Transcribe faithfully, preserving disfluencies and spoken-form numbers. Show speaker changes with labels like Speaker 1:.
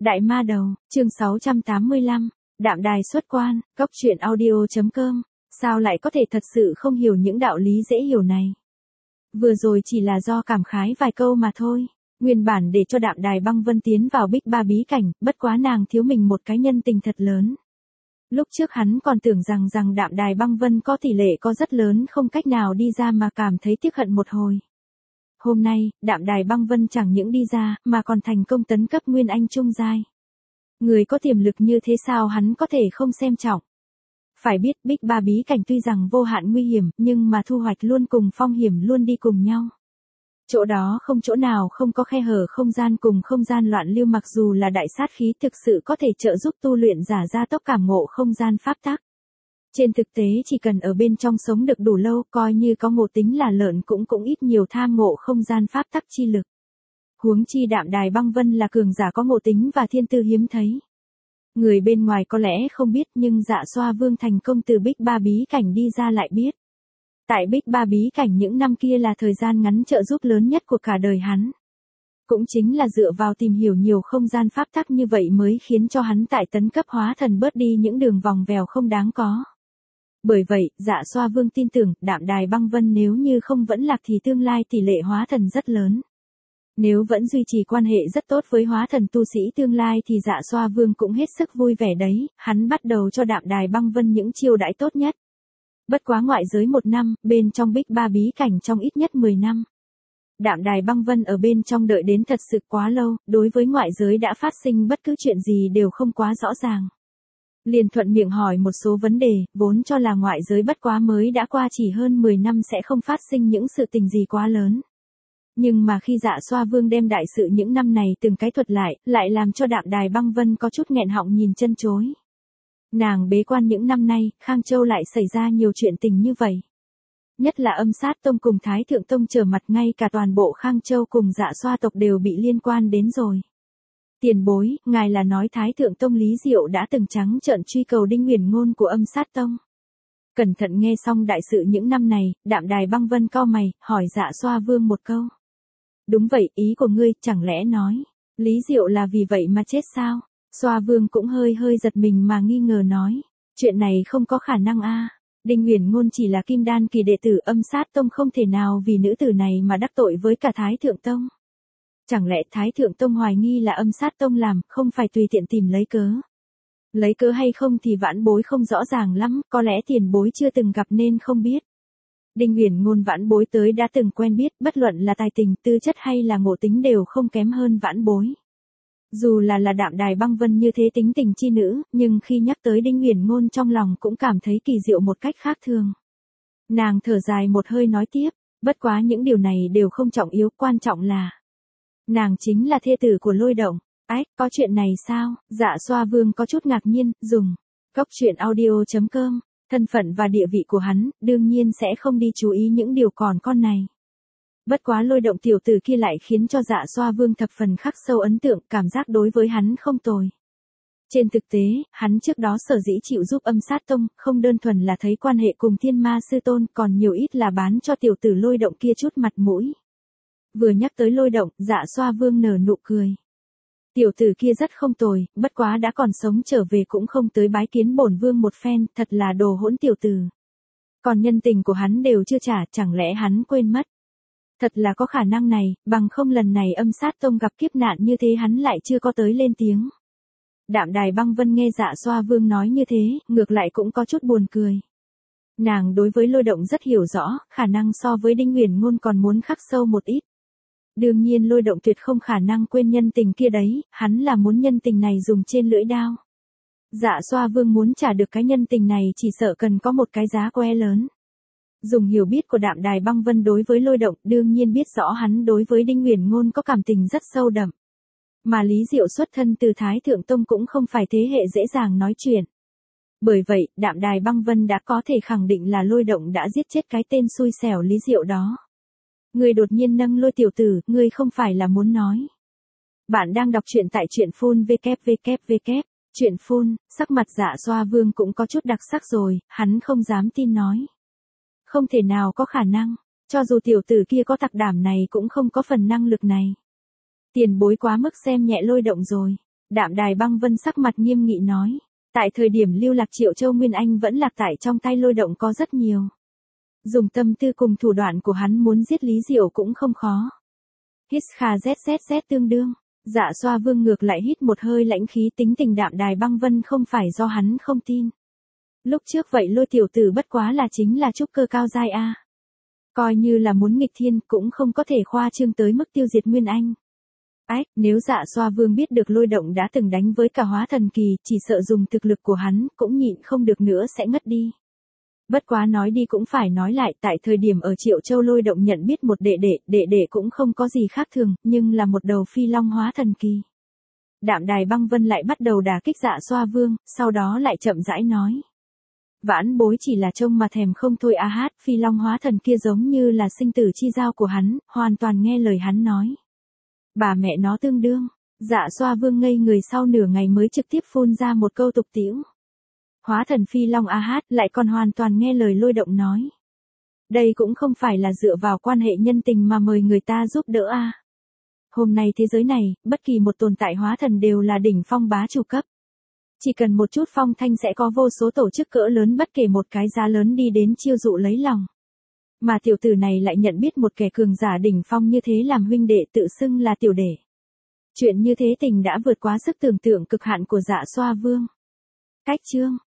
Speaker 1: Đại ma đầu, chương sáu trăm tám mươi lăm, đạm đài xuất quan, góc truyện audio.com, sao lại có thể thật sự không hiểu những đạo lý dễ hiểu này. Vừa rồi chỉ là do cảm khái vài câu mà thôi, nguyên bản để cho đạm đài băng vân tiến vào bích ba bí cảnh, bất quá nàng thiếu mình một cái nhân tình thật lớn. Lúc trước hắn còn tưởng rằng rằng đạm đài băng vân có tỷ lệ có rất lớn không cách nào đi ra mà cảm thấy tiếc hận một hồi. Hôm nay, đạm đài băng vân chẳng những đi ra, mà còn thành công tấn cấp nguyên anh trung giai. Người có tiềm lực như thế sao hắn có thể không xem trọng. Phải biết bích ba bí cảnh tuy rằng vô hạn nguy hiểm, nhưng mà thu hoạch luôn cùng phong hiểm luôn đi cùng nhau. Chỗ đó không chỗ nào không có khe hở không gian cùng không gian loạn lưu, mặc dù là đại sát khí thực sự có thể trợ giúp tu luyện giả gia tốc cảm ngộ không gian pháp tắc. Trên thực tế chỉ cần ở bên trong sống được đủ lâu, coi như có ngộ tính là lợn cũng cũng ít nhiều tham ngộ không gian pháp tắc chi lực. Huống chi đạm đài băng vân là cường giả có ngộ tính và thiên tư hiếm thấy. Người bên ngoài có lẽ không biết, nhưng Dạ Xoa Vương thành công từ bích ba bí cảnh đi ra lại biết. Tại bích ba bí cảnh những năm kia là thời gian ngắn trợ giúp lớn nhất của cả đời hắn. Cũng chính là dựa vào tìm hiểu nhiều không gian pháp tắc như vậy mới khiến cho hắn tại tấn cấp hóa thần bớt đi những đường vòng vèo không đáng có. Bởi vậy, Dạ Xoa Vương tin tưởng, đạm đài băng vân nếu như không vẫn lạc thì tương lai tỷ lệ hóa thần rất lớn. Nếu vẫn duy trì quan hệ rất tốt với hóa thần tu sĩ tương lai thì Dạ Xoa Vương cũng hết sức vui vẻ đấy, hắn bắt đầu cho đạm đài băng vân những chiêu đãi tốt nhất. Bất quá ngoại giới một năm, bên trong bích ba bí cảnh trong ít nhất mười năm. Đạm đài băng vân ở bên trong đợi đến thật sự quá lâu, đối với ngoại giới đã phát sinh bất cứ chuyện gì đều không quá rõ ràng. Liền thuận miệng hỏi một số vấn đề, vốn cho là ngoại giới bất quá mới đã qua chỉ hơn mười năm sẽ không phát sinh những sự tình gì quá lớn. Nhưng mà khi Dạ Xoa Vương đem đại sự những năm này từng cái thuật lại, lại làm cho đạm đài băng vân có chút nghẹn họng nhìn chân chối. Nàng bế quan những năm nay, Khang Châu lại xảy ra nhiều chuyện tình như vậy. Nhất là Âm Sát Tông cùng Thái Thượng Tông trở mặt, ngay cả toàn bộ Khang Châu cùng Dạ Xoa tộc đều bị liên quan đến rồi. Tiền bối, ngài là nói Thái Thượng Tông Lý Diệu đã từng trắng trợn truy cầu Đinh Huyền Ngôn của Âm Sát Tông. Cẩn thận nghe xong đại sự những năm này, đạm đài băng vân cau mày, hỏi Dạ Xoa Vương một câu. Đúng vậy, ý của ngươi, chẳng lẽ nói, Lý Diệu là vì vậy mà chết sao? Xoa Vương cũng hơi hơi giật mình mà nghi ngờ nói, chuyện này không có khả năng a. Đinh Huyền Ngôn chỉ là kim đan kỳ đệ tử Âm Sát Tông, không thể nào vì nữ tử này mà đắc tội với cả Thái Thượng Tông. Chẳng lẽ Thái Thượng Tông hoài nghi là Âm Sát Tông làm, không phải tùy tiện tìm lấy cớ. Lấy cớ hay không thì vãn bối không rõ ràng lắm, có lẽ tiền bối chưa từng gặp nên không biết. Đinh Huyền Ngôn vãn bối tới đã từng quen biết, bất luận là tài tình, tư chất hay là ngộ tính đều không kém hơn vãn bối. Dù là là đạm đài băng vân như thế tính tình chi nữ, nhưng khi nhắc tới Đinh Huyền Ngôn trong lòng cũng cảm thấy kỳ diệu một cách khác thường. Nàng thở dài một hơi nói tiếp, bất quá những điều này đều không trọng yếu, quan trọng là nàng chính là thê tử của Lôi Động. Ách, có chuyện này sao? Dạ Xoa Vương có chút ngạc nhiên, dùng góc truyện audio.com, thân phận và địa vị của hắn, đương nhiên sẽ không đi chú ý những điều còn con này. Bất quá Lôi Động tiểu tử kia lại khiến cho Dạ Xoa Vương thập phần khắc sâu ấn tượng, cảm giác đối với hắn không tồi. Trên thực tế, hắn trước đó sở dĩ chịu giúp Âm Sát Tông, không đơn thuần là thấy quan hệ cùng Thiên Ma Sư Tôn, còn nhiều ít là bán cho tiểu tử Lôi Động kia chút mặt mũi. Vừa nhắc tới Lôi Động, Dạ Xoa Vương nở nụ cười. Tiểu tử kia rất không tồi, bất quá đã còn sống trở về cũng không tới bái kiến bổn vương một phen, thật là đồ hỗn tiểu tử. Còn nhân tình của hắn đều chưa trả, chẳng lẽ hắn quên mất? Thật là có khả năng này, bằng không lần này Âm Sát Tông gặp kiếp nạn như thế hắn lại chưa có tới lên tiếng. Đạm đài băng vân nghe Dạ Xoa Vương nói như thế, ngược lại cũng có chút buồn cười. Nàng đối với Lôi Động rất hiểu rõ, khả năng so với Đinh Huyền Ngôn còn muốn khắc sâu một ít. Đương nhiên Lôi Động tuyệt không khả năng quên nhân tình kia đấy, hắn là muốn nhân tình này dùng trên lưỡi đao. Dạ Xoa Vương muốn trả được cái nhân tình này chỉ sợ cần có một cái giá que lớn. Dùng hiểu biết của đạm đài băng vân đối với Lôi Động, đương nhiên biết rõ hắn đối với Đinh Huyền Ngôn có cảm tình rất sâu đậm. Mà Lý Diệu xuất thân từ Thái Thượng Tông cũng không phải thế hệ dễ dàng nói chuyện. Bởi vậy, đạm đài băng vân đã có thể khẳng định là Lôi Động đã giết chết cái tên xui xẻo Lý Diệu đó. Người đột nhiên nâng Lôi tiểu tử, ngươi không phải là muốn nói. Bạn đang đọc truyện tại truyện phun www. Truyện phun, sắc mặt Dạ Xoa Vương cũng có chút đặc sắc rồi, hắn không dám tin nói. Không thể nào có khả năng, cho dù tiểu tử kia có tặc đảm này cũng không có phần năng lực này. Tiền bối quá mức xem nhẹ Lôi Động rồi. Đạm Đài Băng Vân sắc mặt nghiêm nghị nói. Tại thời điểm lưu lạc Triệu Châu Nguyên Anh vẫn lạc tại trong tay Lôi Động có rất nhiều. Dùng tâm tư cùng thủ đoạn của hắn muốn giết Lý Diệu cũng không khó. Hít kha zzz tương đương. Dạ Xoa Vương ngược lại hít một hơi lãnh khí, tính tình Đạm Đài Băng Vân không phải do hắn không tin. Lúc trước vậy Lôi tiểu tử bất quá là chính là trúc cơ cao giai a. Coi như là muốn nghịch thiên cũng không có thể khoa trương tới mức tiêu diệt Nguyên Anh. Ách, nếu Dạ Xoa Vương biết được Lôi Động đã từng đánh với cả hóa thần kỳ, chỉ sợ dùng thực lực của hắn cũng nhịn không được nữa sẽ ngất đi. Bất quá nói đi cũng phải nói lại, tại thời điểm ở Triệu Châu Lôi Động nhận biết một đệ đệ, đệ đệ cũng không có gì khác thường, nhưng là một đầu phi long hóa thần kỳ. Đạm Đài Băng Vân lại bắt đầu đả kích Dạ Xoa Vương, sau đó lại chậm rãi nói. Vãn bối chỉ là trông mà thèm không thôi a hát, phi long hóa thần kia giống như là sinh tử chi giao của hắn, hoàn toàn nghe lời hắn nói. Bà mẹ nó tương đương, Dạ Xoa Vương ngây người sau nửa ngày mới trực tiếp phun ra một câu tục tĩu. Hóa thần phi long a hát lại còn hoàn toàn nghe lời Lôi Động nói. Đây cũng không phải là dựa vào quan hệ nhân tình mà mời người ta giúp đỡ a. À. Hôm nay thế giới này, bất kỳ một tồn tại hóa thần đều là đỉnh phong bá chủ cấp. Chỉ cần một chút phong thanh sẽ có vô số tổ chức cỡ lớn bất kể một cái giá lớn đi đến chiêu dụ lấy lòng. Mà tiểu tử này lại nhận biết một kẻ cường giả đỉnh phong như thế làm huynh đệ, tự xưng là tiểu đệ. Chuyện như thế tình đã vượt quá sức tưởng tượng cực hạn của Dạ Xoa Vương. Cách chương